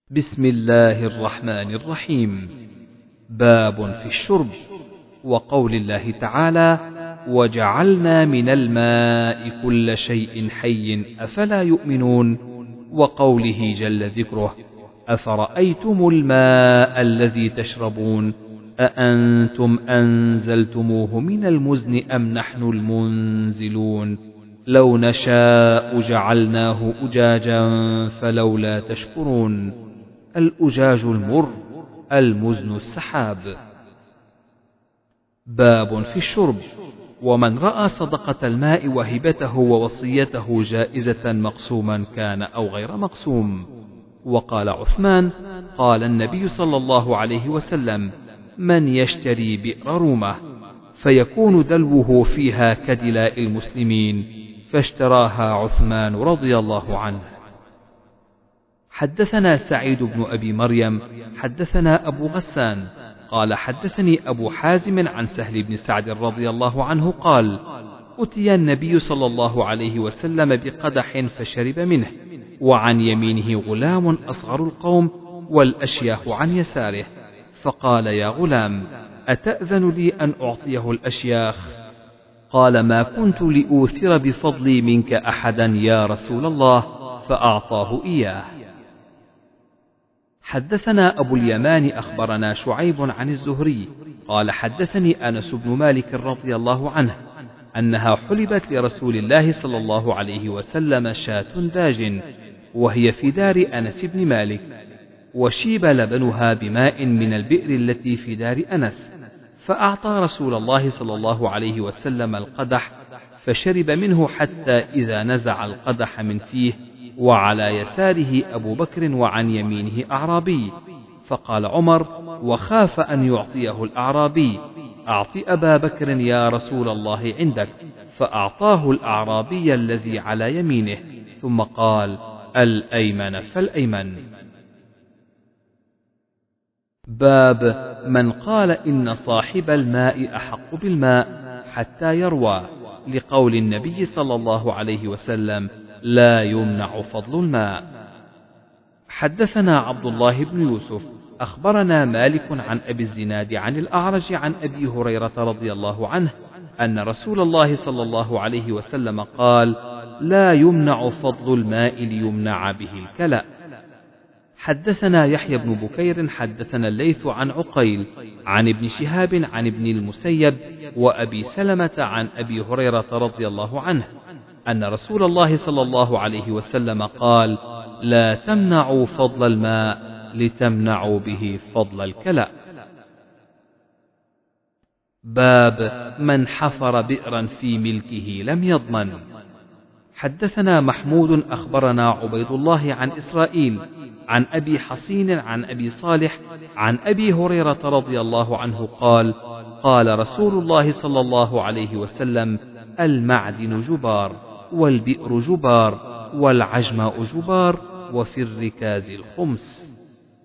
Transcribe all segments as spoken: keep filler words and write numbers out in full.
بسم الله الرحمن الرحيم. باب في الشرب. وقول الله تعالى: وجعلنا من الماء كل شيء حي أفلا يؤمنون. وقوله جل ذكره: أفرأيتم الماء الذي تشربون أأنتم أنزلتموه من المزن أم نحن المنزلون لو نشاء جعلناه أجاجا فلولا تشكرون. الأجاج المر، المزن السحاب. باب في الشرب. ومن رأى صدقة الماء وهبته ووصيته جائزة مقسوما كان أو غير مقسوم. وقال عثمان: قال النبي صلى الله عليه وسلم: من يشتري بئر رومة فيكون دلوه فيها كدلاء المسلمين، فاشتراها عثمان رضي الله عنه. حدثنا سعيد بن أبي مريم حدثنا أبو غسان قال حدثني أبو حازم عن سهل بن سعد رضي الله عنه قال: أتي النبي صلى الله عليه وسلم بقدح فشرب منه، وعن يمينه غلام أصغر القوم والأشياخ عن يساره، فقال: يا غلام، أتأذن لي أن أعطيه الأشياخ؟ قال: ما كنت لأوثر بفضلي منك أحدا يا رسول الله، فأعطاه إياه. حدثنا أبو اليمان أخبرنا شعيب عن الزهري قال حدثني أنس بن مالك رضي الله عنه أنها حلبت لرسول الله صلى الله عليه وسلم شاة داج، وهي في دار أنس بن مالك، وشيب لبنها بماء من البئر التي في دار أنس، فأعطى رسول الله صلى الله عليه وسلم القدح فشرب منه حتى إذا نزع القدح من فيه، وعلى يساره أبو بكر وعن يمينه أعرابي، فقال عمر وخاف أن يعطيه الأعرابي: أعط أبا بكر يا رسول الله عندك، فأعطاه الأعرابي الذي على يمينه، ثم قال: الأيمن فالأيمن. باب من قال إن صاحب الماء أحق بالماء حتى يروى، لقول النبي صلى الله عليه وسلم: لا يمنع فضل الماء. حدثنا عبد الله بن يوسف أخبرنا مالك عن أبي الزناد عن الأعرج عن أبي هريرة رضي الله عنه أن رسول الله صلى الله عليه وسلم قال: لا يمنع فضل الماء ليمنع به الكلأ. حدثنا يحيى بن بكير حدثنا الليث عن عقيل عن ابن شهاب عن ابن المسيب وأبي سلمة عن أبي هريرة رضي الله عنه أن رسول الله صلى الله عليه وسلم قال: لا تمنعوا فضل الماء لتمنعوا به فضل الكلأ. باب من حفر بئرا في ملكه لم يضمن. حدثنا محمود أخبرنا عبيد الله عن إسرائيل عن أبي حصين عن أبي صالح عن أبي هريرة رضي الله عنه قال: قال رسول الله صلى الله عليه وسلم: المعدن جبار، والبئر جبار، والعجماء جبار، وفي الركاز الخمس.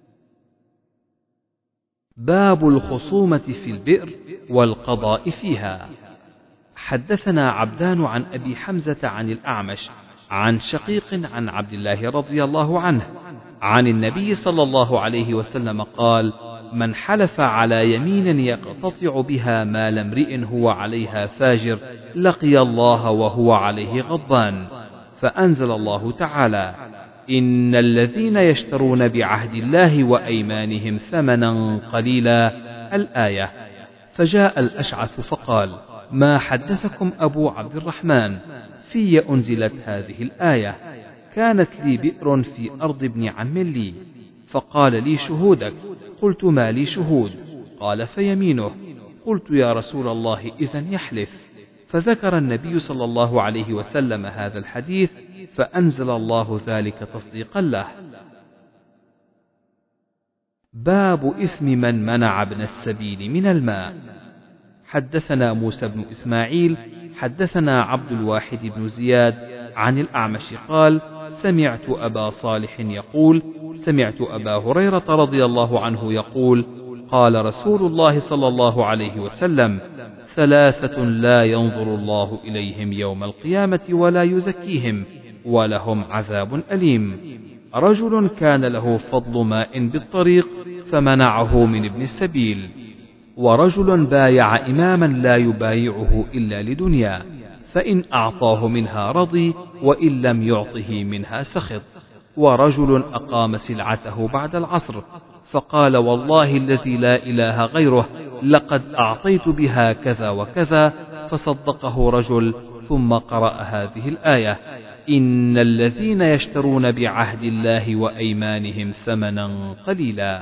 باب الخصومة في البئر والقضاء فيها. حدثنا عبدان عن أبي حمزة عن الأعمش عن شقيق عن عبد الله رضي الله عنه عن النبي صلى الله عليه وسلم قال: من حلف على يمين يقتطع بها مال امرئ هو عليها فاجر لقي الله وهو عليه غضبان، فأنزل الله تعالى: إن الذين يشترون بعهد الله وأيمانهم ثمنا قليلا، الآية. فجاء الأشعث فقال: ما حدثكم أبو عبد الرحمن في أنزلت هذه الآية؟ كانت لي بئر في أرض ابن عم لي، فقال لي: شهودك؟ قلت: ما لي شهود؟ قال: فيمينه. قلت: يا رسول الله، إذن يحلف. فذكر النبي صلى الله عليه وسلم هذا الحديث، فأنزل الله ذلك تصديقا له. باب إثم من منع ابن السبيل من الماء. حدثنا موسى بن إسماعيل حدثنا عبد الواحد بن زياد عن الأعمش قال: سمعت أبا صالح يقول: سمعت أبا هريرة رضي الله عنه يقول: قال رسول الله صلى الله عليه وسلم: ثلاثة لا ينظر الله إليهم يوم القيامة ولا يزكيهم ولهم عذاب أليم: رجل كان له فضل ماء بالطريق فمنعه من ابن السبيل، ورجل بايع إماما لا يبايعه إلا لدنيا، فإن أعطاه منها رضي وإن لم يعطه منها سخط، ورجل أقام سلعته بعد العصر فقال والله الذي لا إله غيره لقد أعطيت بها كذا وكذا، فصدقه رجل، ثم قرأ هذه الآية: إن الذين يشترون بعهد الله وأيمانهم ثمنا قليلا.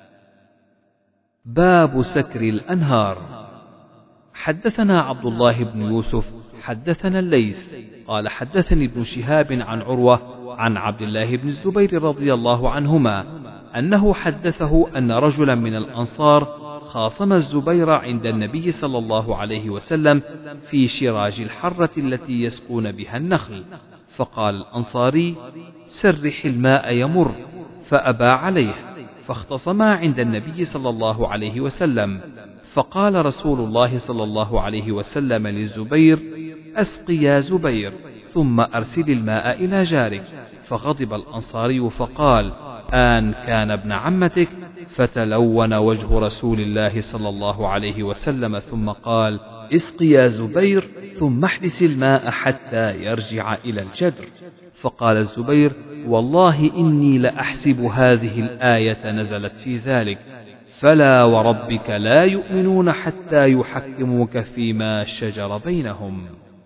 باب سكر الأنهار. حدثنا عبد الله بن يوسف حدثنا الليث قال حدثني ابن شهاب عن عروة عن عبد الله بن الزبير رضي الله عنهما أنه حدثه أن رجلا من الأنصار خاصم الزبير عند النبي صلى الله عليه وسلم في شراج الحرة التي يسقون بها النخل، فقال الأنصاري: سرح الماء يمر، فأبى عليه، فاختصما عند النبي صلى الله عليه وسلم، فقال رسول الله صلى الله عليه وسلم للزبير: أسق يا زبير، ثم أرسل الماء إلى جارك. فغضب الأنصاري فقال: آن كان ابن عمتك، فتلون وجه رسول الله صلى الله عليه وسلم، ثم قال: اسق يا زبير، ثم احبس الماء حتى يرجع إلى الجدر. فقال الزبير: والله إني لأحسب هذه الآية نزلت في ذلك، فلا وربك لا يؤمنون حتى يحكموك فيما شجر بينهم.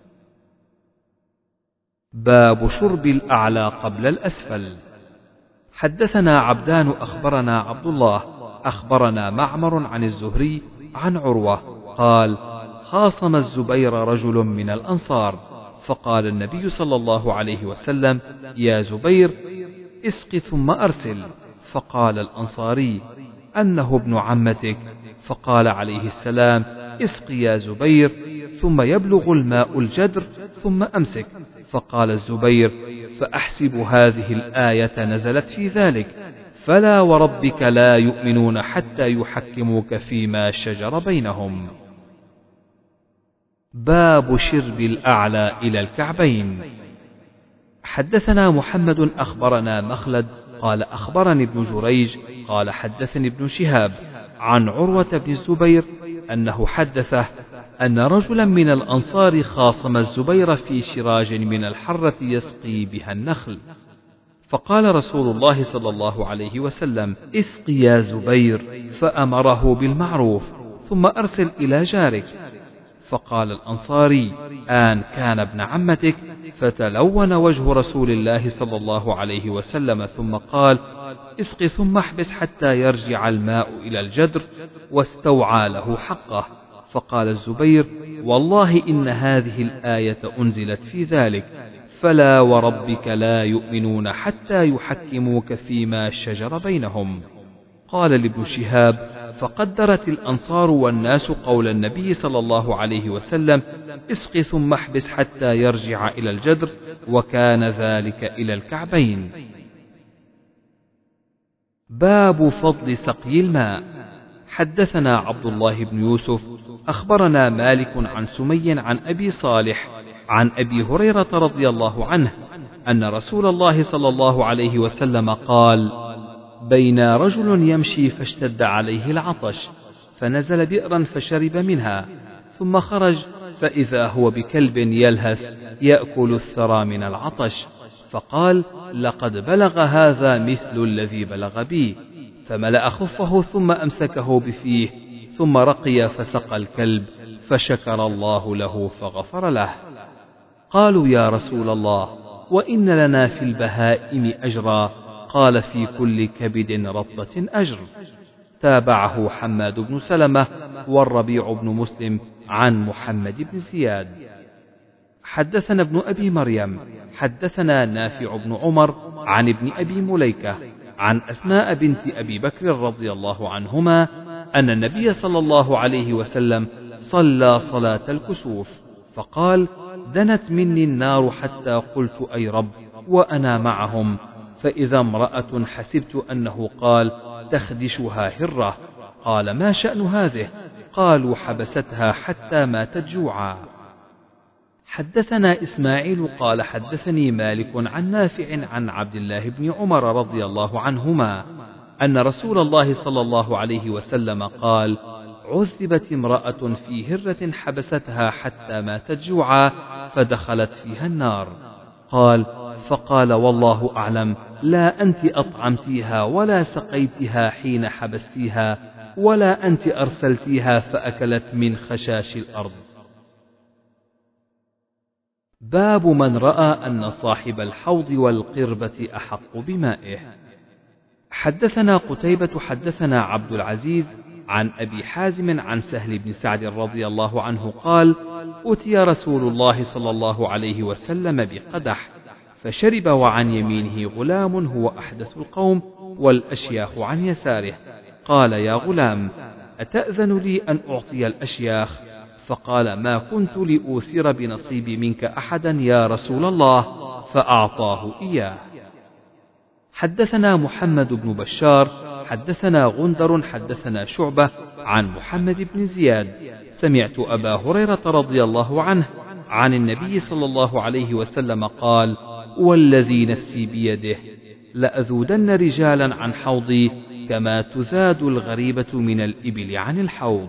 باب شرب الأعلى قبل الأسفل. حدثنا عبدان أخبرنا عبد الله أخبرنا معمر عن الزهري عن عروة قال: خاصم الزبير رجل من الأنصار، فقال النبي صلى الله عليه وسلم: يا زبير، اسق ثم أرسل. فقال الأنصاري: أنه ابن عمتك. فقال عليه السلام: اسق يا زبير، ثم يبلغ الماء الجدر، ثم أمسك. فقال الزبير: فأحسب هذه الآية نزلت في ذلك، فلا وربك لا يؤمنون حتى يحكموك فيما شجر بينهم. باب شرب الأعلى إلى الكعبين. حدثنا محمد أخبرنا مخلد قال أخبرني ابن جريج قال حدثني ابن شهاب عن عروة بن الزبير أنه حدثه أن رجلا من الأنصار خاصم الزبير في شراج من الحرة يسقي بها النخل، فقال رسول الله صلى الله عليه وسلم: اسق يا زبير، فأمره بالمعروف، ثم أرسل إلى جارك. فقال الأنصاري: آن كان ابن عمتك، فتلون وجه رسول الله صلى الله عليه وسلم، ثم قال: اسق ثم احبس حتى يرجع الماء إلى الجدر، واستوعى له حقه. فقال الزبير: والله إن هذه الآية أنزلت في ذلك، فلا وربك لا يؤمنون حتى يحكموك فيما شجر بينهم. قال لابن شهاب: فقدرت الأنصار والناس قول النبي صلى الله عليه وسلم: اسق ثم احبس حتى يرجع إلى الجدر، وكان ذلك إلى الكعبين. باب فضل سقي الماء. حدثنا عبد الله بن يوسف أخبرنا مالك عن سمي عن أبي صالح عن أبي هريرة رضي الله عنه أن رسول الله صلى الله عليه وسلم قال: بين رجل يمشي فاشتد عليه العطش، فنزل بئرا فشرب منها، ثم خرج فإذا هو بكلب يلهث يأكل الثرى من العطش، فقال: لقد بلغ هذا مثل الذي بلغ بي، فملأ خفه ثم أمسكه بفيه، ثم رقي فسقى الكلب، فشكر الله له فغفر له. قالوا: يا رسول الله، وإن لنا في البهائم أجرا؟ قال: في كل كبد رطبة أجر. تابعه حماد بن سلمة والربيع بن مسلم عن محمد بن زياد. حدثنا ابن أبي مريم حدثنا نافع بن عمر عن ابن أبي مليكة عن أسماء بنت أبي بكر رضي الله عنهما أن النبي صلى الله عليه وسلم صلى صلاة الكسوف، فقال: دنت مني النار حتى قلت: أي رب، وأنا معهم، فإذا امرأة حسبت أنه قال: تخدشها هرة. قال: ما شأن هذه؟ قالوا: حبستها حتى ماتت جوعا. حدثنا إسماعيل قال حدثني مالك عن نافع عن عبد الله بن عمر رضي الله عنهما أن رسول الله صلى الله عليه وسلم قال: عذبت امرأة في هرة حبستها حتى ماتت جوعا فدخلت فيها النار. قال: فقال: والله أعلم، لا أنت أطعمتيها ولا سقيتها حين حبستيها، ولا أنت أرسلتيها فأكلت من خشاش الأرض. باب من رأى أن صاحب الحوض والقربة أحق بمائه. حدثنا قتيبة حدثنا عبد العزيز عن أبي حازم عن سهل بن سعد رضي الله عنه قال: أتي رسول الله صلى الله عليه وسلم بقدح فشرب وعن يمينه غلام هو أحدث القوم والأشياخ عن يساره. قال: يا غلام، أتأذن لي أن أعطي الأشياخ؟ فقال: ما كنت لأوثر بنصيبي منك أحدا يا رسول الله، فأعطاه إياه. حدثنا محمد بن بشار حدثنا غندر حدثنا شعبة عن محمد بن زياد سمعت أبا هريرة رضي الله عنه عن النبي صلى الله عليه وسلم قال: والذي نفسي بيده لأذودن رجالا عن حوضي كما تذاد الغريبة من الإبل عن الحوض.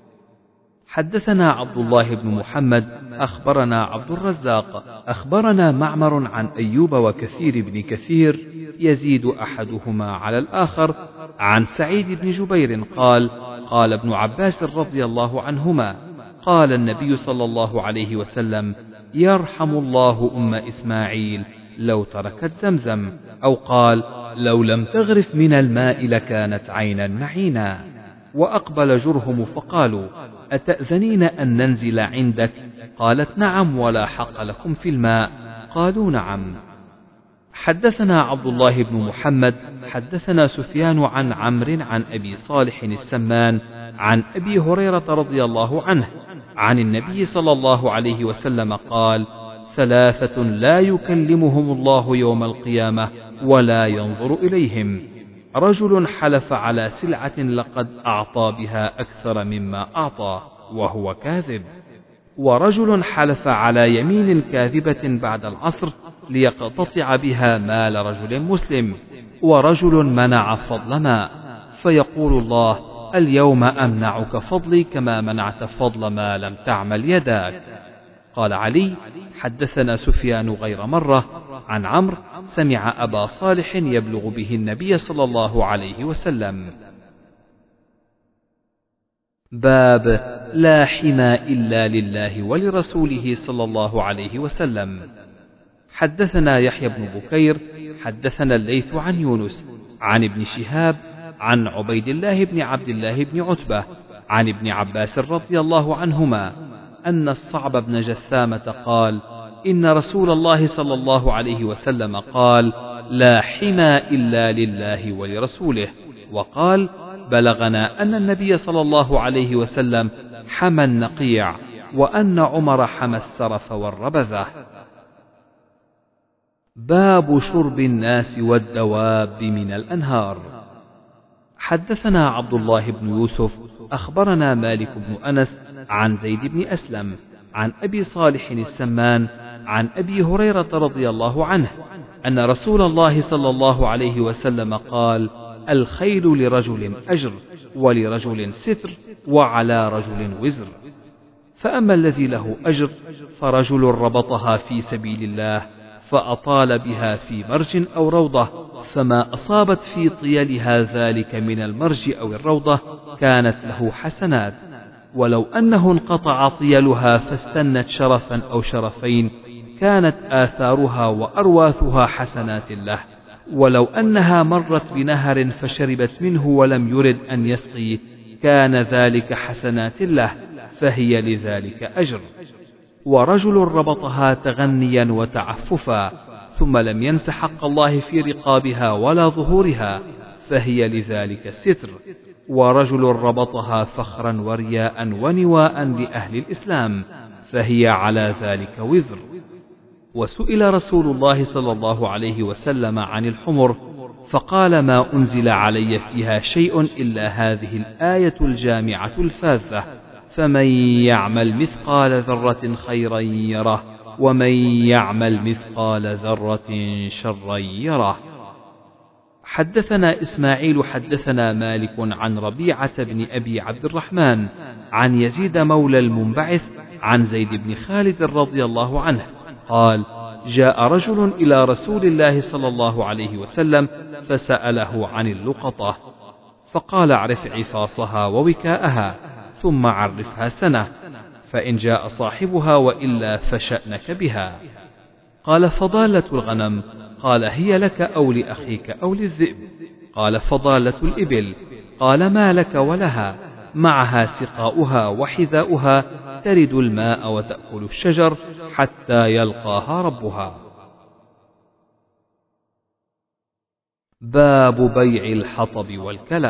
حدثنا عبد الله بن محمد أخبرنا عبد الرزاق أخبرنا معمر عن أيوب وكثير بن كثير يزيد أحدهما على الآخر عن سعيد بن جبير قال: قال ابن عباس رضي الله عنهما: قال النبي صلى الله عليه وسلم: يرحم الله أم إسماعيل لو تركت زمزم، أو قال: لو لم تغرف من الماء لكانت عينا معينا. وأقبل جرهم فقالوا: أتأذنين أن ننزل عندك؟ قالت: نعم، ولا حق لكم في الماء. قالوا: نعم. حدثنا عبد الله بن محمد حدثنا سفيان عن عمرو عن أبي صالح السمان عن أبي هريرة رضي الله عنه عن النبي صلى الله عليه وسلم قال: ثلاثة لا يكلمهم الله يوم القيامة ولا ينظر إليهم: رجل حلف على سلعة لقد أعطى بها أكثر مما أعطى وهو كاذب، ورجل حلف على يمين كاذبة بعد العصر ليقتطع بها مال رجل مسلم، ورجل منع فضل ماء فيقول الله: اليوم أمنعك فضلي كما منعت فضل ما لم تعمل يداك. قال علي: حدثنا سفيان غير مرة عن عمرو سمع أبا صالح يبلغ به النبي صلى الله عليه وسلم. باب لا حمى إلا لله ولرسوله صلى الله عليه وسلم. حدثنا يحيى بن بكير حدثنا الليث عن يونس عن ابن شهاب عن عبيد الله بن عبد الله بن عتبة عن ابن عباس رضي الله عنهما أن الصعب بن جثامة قال: إن رسول الله صلى الله عليه وسلم قال: لا حمى إلا لله ولرسوله. وقال: بلغنا أن النبي صلى الله عليه وسلم حمى النقيع، وأن عمر حمى السرف والربذة. باب شرب الناس والدواب من الأنهار. حدثنا عبد الله بن يوسف أخبرنا مالك بن أنس عن زيد بن أسلم عن أبي صالح السمان عن أبي هريرة رضي الله عنه أن رسول الله صلى الله عليه وسلم قال: الخيل لرجل أجر ولرجل ستر وعلى رجل وزر. فأما الذي له أجر فرجل ربطها في سبيل الله فأطال بها في مرج أو روضة، فما أصابت في طيلها ذلك من المرج أو الروضة كانت له حسنات، ولو أنه انقطع طيلها فاستنت شرفا أو شرفين كانت آثارها وأرواثها حسنات له، ولو أنها مرت بنهر فشربت منه ولم يرد أن يسقي كان ذلك حسنات له، فهي لذلك أجر. ورجل ربطها تغنيا وتعففا ثم لم ينس حق الله في رقابها ولا ظهورها فهي لذلك ستر. ورجل ربطها فخرا ورياء ونواء لأهل الإسلام فهي على ذلك وزر. وسئل رسول الله صلى الله عليه وسلم عن الحمر فقال: ما أنزل علي فيها شيء إلا هذه الآية الجامعة الفاذة، فمن يعمل مثقال ذرة خيرا يره ومن يعمل مثقال ذرة شرا يره. حدثنا إسماعيل حدثنا مالك عن ربيعة بن أبي عبد الرحمن عن يزيد مولى المنبعث عن زيد بن خالد رضي الله عنه قال: جاء رجل إلى رسول الله صلى الله عليه وسلم فسأله عن اللقطة، فقال: اعرف عفاصها ووكاءها ثم عرفها سنة، فإن جاء صاحبها وإلا فشأنك بها. قال: فضالة الغنم؟ قال: هي لك أو لأخيك أو للذئب؟ قال: فضالة الإبل. قال: ما لك ولها؟ معها سقاؤها وحذاؤها، ترد الماء وتأكل الشجر حتى يلقاها ربها. باب بيع الحطب والكلأ.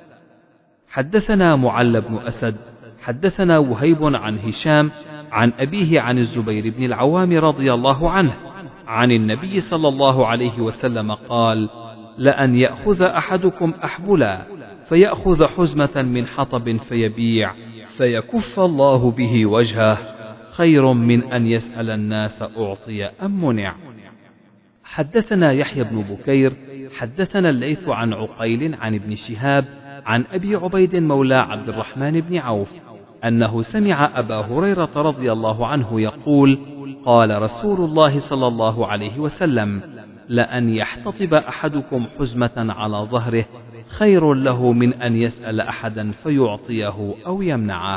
حدثنا معل بن أسد حدثنا وهيب عن هشام عن أبيه عن الزبير بن العوام رضي الله عنه عن النبي صلى الله عليه وسلم قال: لأن يأخذ أحدكم أحبلا فيأخذ حزمة من حطب فيبيع فيكف الله به وجهه خير من أن يسأل الناس أعطي أم منع. حدثنا يحيى بن بكير حدثنا الليث عن عقيل عن ابن شهاب عن أبي عبيد مولى عبد الرحمن بن عوف أنه سمع أبا هريرة رضي الله عنه يقول: قال رسول الله صلى الله عليه وسلم: لأن يحتطب أحدكم حزمة على ظهره خير له من أن يسأل أحدا فيعطيه أو يمنعه.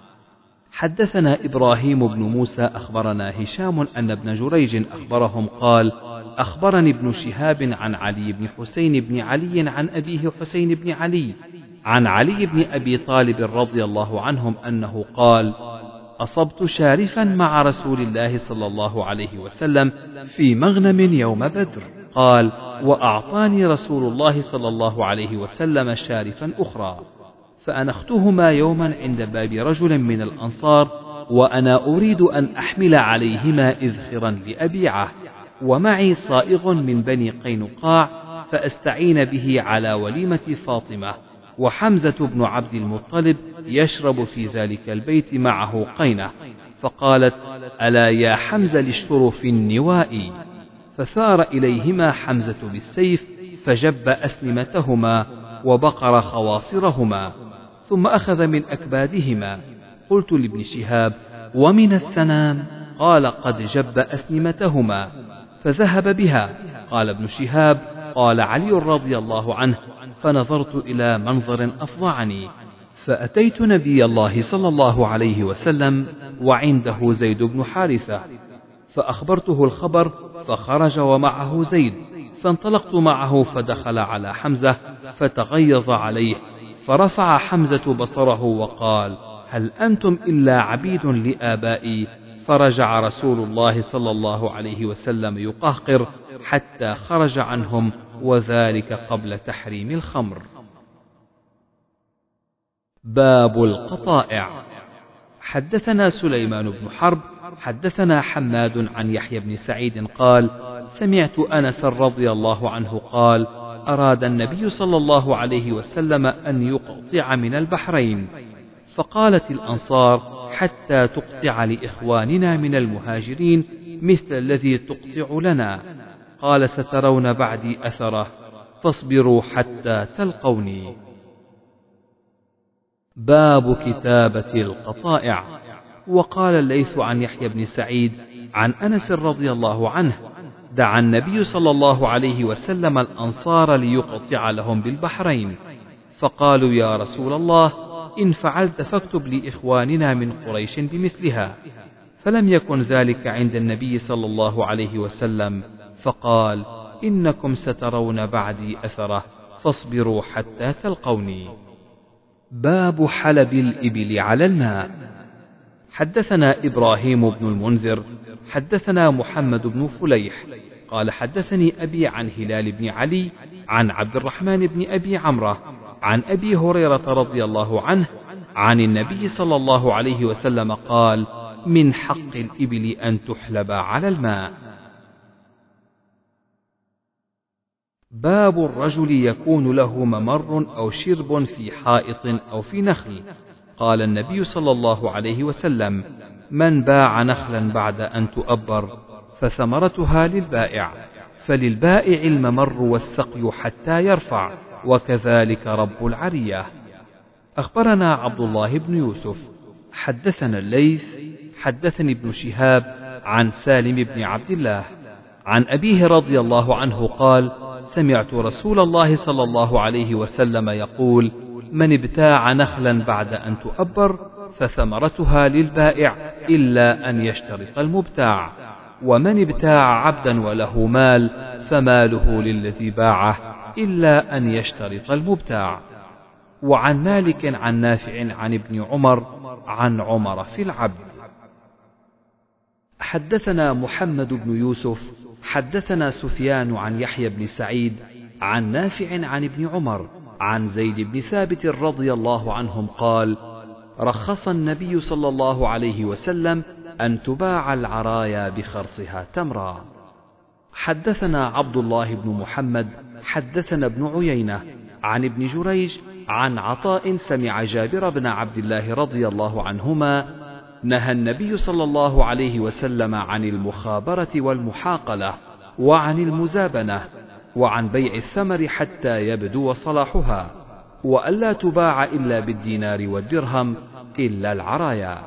حدثنا إبراهيم بن موسى أخبرنا هشام أن ابن جريج أخبرهم قال: أخبرني ابن شهاب عن علي بن حسين بن علي عن أبيه حسين بن علي عن علي بن أبي طالب رضي الله عنهم أنه قال: أصبت شارفا مع رسول الله صلى الله عليه وسلم في مغنم يوم بدر. قال: وأعطاني رسول الله صلى الله عليه وسلم شارفا أخرى، فأنختهما يوما عند باب رجل من الأنصار وأنا أريد أن أحمل عليهما إذخرا لأبيعه، ومعي صائغ من بني قينقاع فأستعين به على وليمة فاطمة، وحمزة بن عبد المطلب يشرب في ذلك البيت معه قينة. فقالت: ألا يا حمزة للشرف النوائي؟ فثار إليهما حمزة بالسيف فجب أسنمتهما وبقر خواصرهما ثم أخذ من أكبادهما. قلت لابن شهاب: ومن السنام؟ قال: قد جب أسنمتهما فذهب بها. قال ابن شهاب: قال علي رضي الله عنه: فنظرت إلى منظر أفظعني، فأتيت نبي الله صلى الله عليه وسلم وعنده زيد بن حارثة، فأخبرته الخبر فخرج ومعه زيد، فانطلقت معه فدخل على حمزة فتغيظ عليه، فرفع حمزة بصره وقال: هل أنتم إلا عبيد لآبائي؟ فرجع رسول الله صلى الله عليه وسلم يقهقر حتى خرج عنهم، وذلك قبل تحريم الخمر. باب القطائع. حدثنا سليمان بن حرب حدثنا حماد عن يحيى بن سعيد قال: سمعت أنس رضي الله عنه قال: أراد النبي صلى الله عليه وسلم أن يقطع من البحرين، فقالت الأنصار: حتى تقطع لإخواننا من المهاجرين مثل الذي تقطع لنا. قال: سترون بعدي أثره، فاصبروا حتى تلقوني. باب كتابة القطائع. وقال الليث عن يحيى بن سعيد عن أنس رضي الله عنه: دعا النبي صلى الله عليه وسلم الأنصار ليقطع لهم بالبحرين، فقالوا: يا رسول الله، إن فعلت فاكتب لإخواننا من قريش بمثلها. فلم يكن ذلك عند النبي صلى الله عليه وسلم، فقال: إنكم سترون بعدي أثره، فاصبروا حتى تلقوني. باب حلب الإبل على الماء. حدثنا إبراهيم بن المنذر حدثنا محمد بن فليح قال: حدثني أبي عن هلال بن علي عن عبد الرحمن بن أبي عمرة عن أبي هريرة رضي الله عنه عن النبي صلى الله عليه وسلم قال: من حق الإبل أن تحلب على الماء. باب الرجل يكون له ممر أو شرب في حائط أو في نخل. قال النبي صلى الله عليه وسلم: من باع نخلا بعد أن تؤبر فثمرتها للبائع، فللبائع الممر والسقي حتى يرفع، وكذلك رب العرية. أخبرنا عبد الله بن يوسف حدثنا الليث حدثني ابن شهاب عن سالم بن عبد الله عن أبيه رضي الله عنه قال: سمعت رسول الله صلى الله عليه وسلم يقول: من ابتاع نخلا بعد أن تؤبر فثمرتها للبائع إلا أن يشترط المبتاع، ومن ابتاع عبدا وله مال فماله للذي باعه إلا أن يشترط المبتاع. وعن مالك عن نافع عن ابن عمر عن عمر في العبد. حدثنا محمد بن يوسف حدثنا سفيان عن يحيى بن سعيد عن نافع عن ابن عمر عن زيد بن ثابت رضي الله عنهم قال: رخص النبي صلى الله عليه وسلم أن تباع العرايا بخرصها تمرا. حدثنا عبد الله بن محمد حدثنا ابن عيينة عن ابن جريج عن عطاء سمع جابر بن عبد الله رضي الله عنهما نهى النبي صلى الله عليه وسلم عن المخابرة والمحاقلة وعن المزابنة وعن بيع الثمر حتى يبدو صلاحها، وألا تباع إلا بالدينار والدرهم إلا العرايا.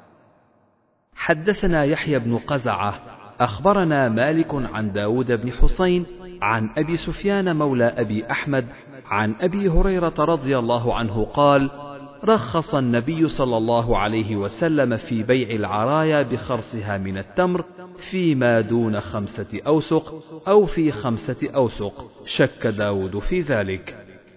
حدثنا يحيى بن قزعة أخبرنا مالك عن داود بن حسين عن أبي سفيان مولى أبي أحمد عن أبي هريرة رضي الله عنه قال: رخص النبي صلى الله عليه وسلم في بيع العرايا بخرصها من التمر فيما دون خمسة أوسق أو في خمسة أوسق، شك داود في ذلك.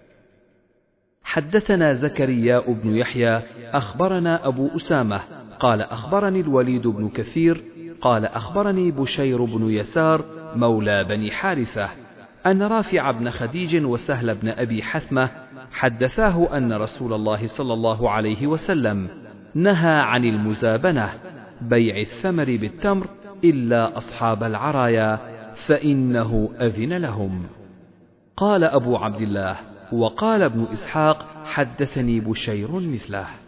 حدثنا زكريا بن يحيى أخبرنا أبو أسامة قال أخبرني الوليد بن كثير قال أخبرني بشير بن يسار مولى بني حارثة أن رافع بن خديج وسهل بن أبي حثمة حدثاه أن رسول الله صلى الله عليه وسلم نهى عن المزابنة بيع الثمر بالتمر إلا أصحاب العرايا فإنه أذن لهم. قال أبو عبد الله: وقال ابن إسحاق حدثني بشير مثله.